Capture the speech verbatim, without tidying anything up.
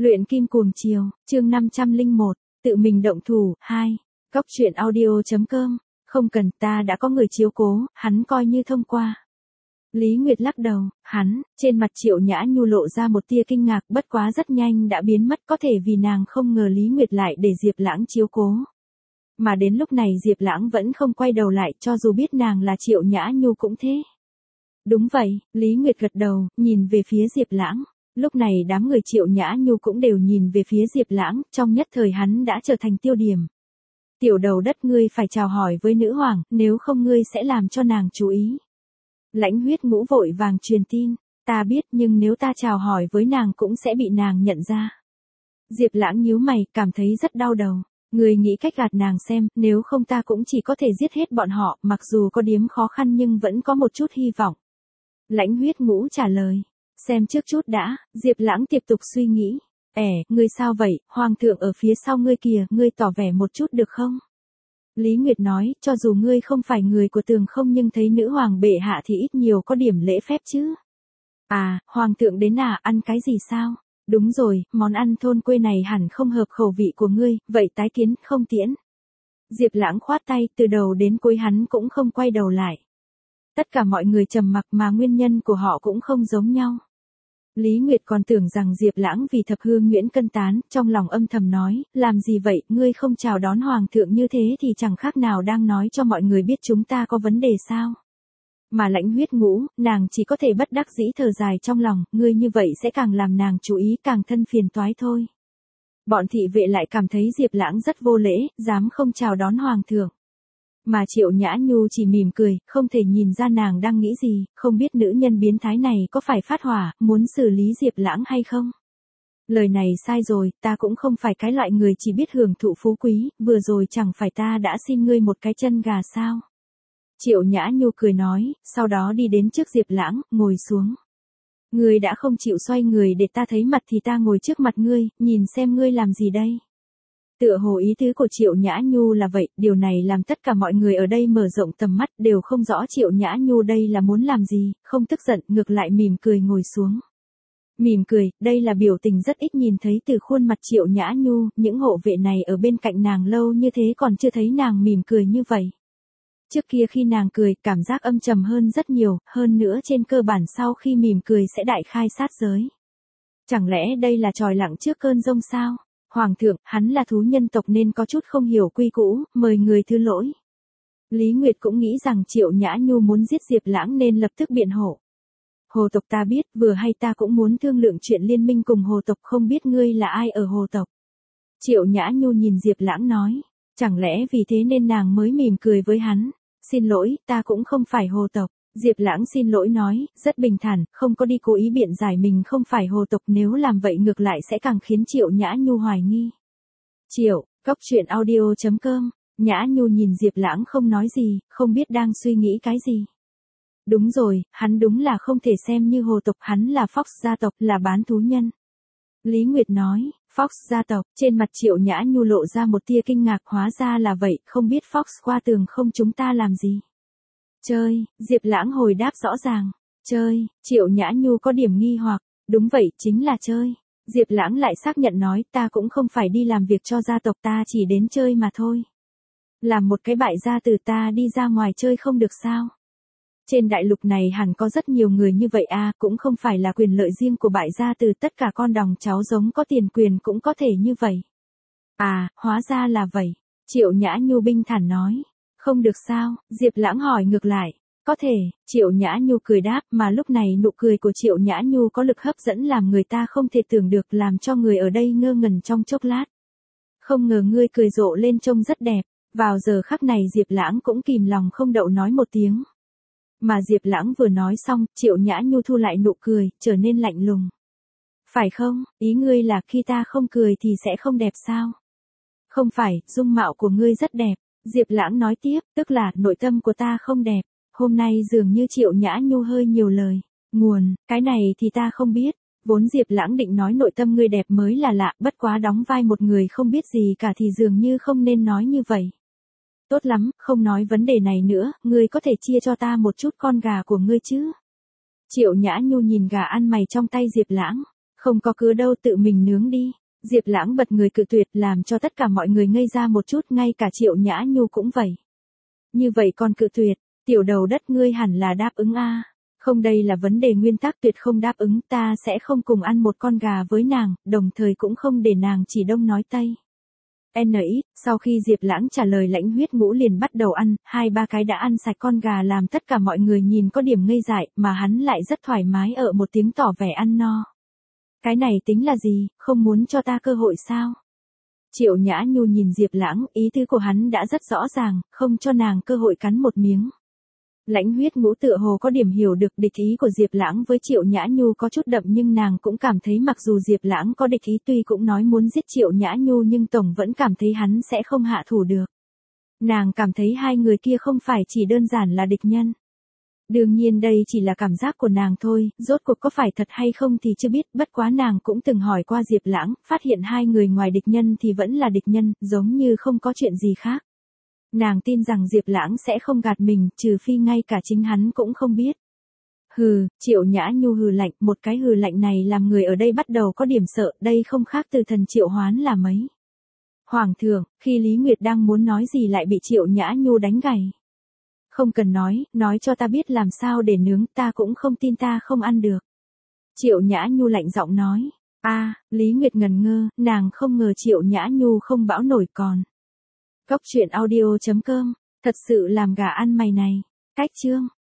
Luyện kim cuồng chiều, chương năm trăm lẻ một, tự mình động thủ, hai. Góc truyện audio.com, không cần, ta đã có người chiếu cố, hắn coi như thông qua. Lý Nguyệt lắc đầu, hắn, trên mặt Triệu Nhã Nhu lộ ra một tia kinh ngạc, bất quá rất nhanh đã biến mất, có thể vì nàng không ngờ Lý Nguyệt lại để Diệp Lãng chiếu cố. Mà đến lúc này Diệp Lãng vẫn không quay đầu lại, cho dù biết nàng là Triệu Nhã Nhu cũng thế. Đúng vậy, Lý Nguyệt gật đầu, nhìn về phía Diệp Lãng. Lúc này đám người Triệu Nhã Nhu cũng đều nhìn về phía Diệp Lãng, trong nhất thời hắn đã trở thành tiêu điểm. Tiểu đầu đất, ngươi phải chào hỏi với nữ hoàng, nếu không ngươi sẽ làm cho nàng chú ý. Lãnh Huyết Ngũ vội vàng truyền tin, ta biết, nhưng nếu ta chào hỏi với nàng cũng sẽ bị nàng nhận ra. Diệp Lãng nhíu mày, cảm thấy rất đau đầu. Ngươi nghĩ cách gạt nàng xem, nếu không ta cũng chỉ có thể giết hết bọn họ, mặc dù có điếm khó khăn nhưng vẫn có một chút hy vọng. Lãnh Huyết Ngũ trả lời. Xem trước chút đã, Diệp Lãng tiếp tục suy nghĩ. Ẻ, ngươi sao vậy, hoàng thượng ở phía sau ngươi kìa, ngươi tỏ vẻ một chút được không? Lý Nguyệt nói, cho dù ngươi không phải người của Tường Không nhưng thấy nữ hoàng bệ hạ thì ít nhiều có điểm lễ phép chứ. À, hoàng thượng đến à, ăn cái gì sao? Đúng rồi, món ăn thôn quê này hẳn không hợp khẩu vị của ngươi, vậy tái kiến, không tiễn. Diệp Lãng khoát tay, từ đầu đến cuối hắn cũng không quay đầu lại. Tất cả mọi người trầm mặc mà nguyên nhân của họ cũng không giống nhau. Lý Nguyệt còn tưởng rằng Diệp Lãng vì thập hương nhuyễn cân tán, trong lòng âm thầm nói, làm gì vậy, ngươi không chào đón hoàng thượng như thế thì chẳng khác nào đang nói cho mọi người biết chúng ta có vấn đề sao. Mà Lãnh Huyết Ngũ, nàng chỉ có thể bất đắc dĩ thở dài trong lòng, ngươi như vậy sẽ càng làm nàng chú ý, càng thân phiền toái thôi. Bọn thị vệ lại cảm thấy Diệp Lãng rất vô lễ, dám không chào đón hoàng thượng. Mà Triệu Nhã Nhu chỉ mỉm cười, không thể nhìn ra nàng đang nghĩ gì, không biết nữ nhân biến thái này có phải phát hỏa, muốn xử lý Diệp Lãng hay không. Lời này sai rồi, ta cũng không phải cái loại người chỉ biết hưởng thụ phú quý, vừa rồi chẳng phải ta đã xin ngươi một cái chân gà sao. Triệu Nhã Nhu cười nói, sau đó đi đến trước Diệp Lãng, ngồi xuống. Ngươi đã không chịu xoay người để ta thấy mặt thì ta ngồi trước mặt ngươi, nhìn xem ngươi làm gì đây. Tựa hồ ý tứ của Triệu Nhã Nhu là vậy, điều này làm tất cả mọi người ở đây mở rộng tầm mắt, đều không rõ Triệu Nhã Nhu đây là muốn làm gì, không tức giận, ngược lại mỉm cười ngồi xuống. Mỉm cười, đây là biểu tình rất ít nhìn thấy từ khuôn mặt Triệu Nhã Nhu, những hộ vệ này ở bên cạnh nàng lâu như thế còn chưa thấy nàng mỉm cười như vậy. Trước kia khi nàng cười, cảm giác âm trầm hơn rất nhiều, hơn nữa trên cơ bản sau khi mỉm cười sẽ đại khai sát giới. Chẳng lẽ đây là tròi lặng trước cơn giông sao? Hoàng thượng, hắn là thú nhân tộc nên có chút không hiểu quy củ, mời người thứ lỗi. Lý Nguyệt cũng nghĩ rằng Triệu Nhã Nhu muốn giết Diệp Lãng nên lập tức biện hộ. Hồ tộc ta biết, vừa hay ta cũng muốn thương lượng chuyện liên minh cùng hồ tộc, không biết ngươi là ai ở hồ tộc. Triệu Nhã Nhu nhìn Diệp Lãng nói, chẳng lẽ vì thế nên nàng mới mỉm cười với hắn. Xin lỗi, ta cũng không phải hồ tộc. Diệp Lãng xin lỗi nói, rất bình thản, không có đi cố ý biện giải mình không phải hồ tộc, nếu làm vậy ngược lại sẽ càng khiến Triệu Nhã Nhu hoài nghi. Triệu, góc truyện audio.com, Nhã Nhu nhìn Diệp Lãng không nói gì, không biết đang suy nghĩ cái gì. Đúng rồi, hắn đúng là không thể xem như hồ tộc, hắn là Fox gia tộc, là bán thú nhân. Lý Nguyệt nói, Fox gia tộc, trên mặt Triệu Nhã Nhu lộ ra một tia kinh ngạc, hóa ra là vậy, không biết Fox qua tường không chúng ta làm gì. Chơi, Diệp Lãng hồi đáp rõ ràng. Chơi, Triệu Nhã Nhu có điểm nghi hoặc, đúng vậy, chính là chơi. Diệp Lãng lại xác nhận nói, ta cũng không phải đi làm việc cho gia tộc, ta chỉ đến chơi mà thôi. Làm một cái bại gia tử, ta đi ra ngoài chơi không được sao? Trên đại lục này hẳn có rất nhiều người như vậy à, cũng không phải là quyền lợi riêng của bại gia tử, tất cả con đòng cháu giống có tiền quyền cũng có thể như vậy. À, hóa ra là vậy. Triệu Nhã Nhu bình thản nói. Không được sao, Diệp Lãng hỏi ngược lại. Có thể, Triệu Nhã Nhu cười đáp, mà lúc này nụ cười của Triệu Nhã Nhu có lực hấp dẫn làm người ta không thể tưởng được, làm cho người ở đây ngơ ngẩn trong chốc lát. Không ngờ ngươi cười rộ lên trông rất đẹp, vào giờ khắc này Diệp Lãng cũng kìm lòng không đậu nói một tiếng. Mà Diệp Lãng vừa nói xong, Triệu Nhã Nhu thu lại nụ cười, trở nên lạnh lùng. Phải không, ý ngươi là khi ta không cười thì sẽ không đẹp sao? Không phải, dung mạo của ngươi rất đẹp. Diệp Lãng nói tiếp, tức là nội tâm của ta không đẹp. Hôm nay dường như Triệu Nhã Nhu hơi nhiều lời. Nguồn, cái này thì ta không biết. Vốn Diệp Lãng định nói nội tâm ngươi đẹp mới là lạ, bất quá đóng vai một người không biết gì cả thì dường như không nên nói như vậy. Tốt lắm, không nói vấn đề này nữa, ngươi có thể chia cho ta một chút con gà của ngươi chứ? Triệu Nhã Nhu nhìn gà ăn mày trong tay Diệp Lãng. Không có cớ đâu, tự mình nướng đi. Diệp Lãng bật người cự tuyệt, làm cho tất cả mọi người ngây ra một chút, ngay cả Triệu Nhã Nhu cũng vậy. Như vậy còn cự tuyệt, tiểu đầu đất ngươi hẳn là đáp ứng a. Không, đây là vấn đề nguyên tắc, tuyệt không đáp ứng, ta sẽ không cùng ăn một con gà với nàng, đồng thời cũng không để nàng chỉ đông nói tây. N ít, sau khi Diệp Lãng trả lời, Lãnh Huyết Ngũ liền bắt đầu ăn, hai ba cái đã ăn sạch con gà, làm tất cả mọi người nhìn có điểm ngây dại, mà hắn lại rất thoải mái ở một tiếng tỏ vẻ ăn no. Cái này tính là gì, không muốn cho ta cơ hội sao? Triệu Nhã Nhu nhìn Diệp Lãng, ý tứ của hắn đã rất rõ ràng, không cho nàng cơ hội cắn một miếng. Lãnh Huyết Ngũ tựa hồ có điểm hiểu được địch ý của Diệp Lãng với Triệu Nhã Nhu có chút đậm, nhưng nàng cũng cảm thấy mặc dù Diệp Lãng có địch ý, tuy cũng nói muốn giết Triệu Nhã Nhu, nhưng tổng vẫn cảm thấy hắn sẽ không hạ thủ được. Nàng cảm thấy hai người kia không phải chỉ đơn giản là địch nhân. Đương nhiên đây chỉ là cảm giác của nàng thôi, rốt cuộc có phải thật hay không thì chưa biết, bất quá nàng cũng từng hỏi qua Diệp Lãng, phát hiện hai người ngoài địch nhân thì vẫn là địch nhân, giống như không có chuyện gì khác. Nàng tin rằng Diệp Lãng sẽ không gạt mình, trừ phi ngay cả chính hắn cũng không biết. Hừ, Triệu Nhã Nhu hừ lạnh, một cái hừ lạnh này làm người ở đây bắt đầu có điểm sợ, đây không khác từ thần triệu hoán là mấy. Hoàng thượng, khi Lý Nguyệt đang muốn nói gì lại bị Triệu Nhã Nhu đánh gãy. Không cần nói, nói cho ta biết làm sao để nướng, ta cũng không tin ta không ăn được. Triệu Nhã Nhu lạnh giọng nói. A, à, Lý Nguyệt ngần ngơ, nàng không ngờ Triệu Nhã Nhu không bão nổi còn. Cốc truyện audio chấm com, thật sự làm gà ăn mày này. Cách chương.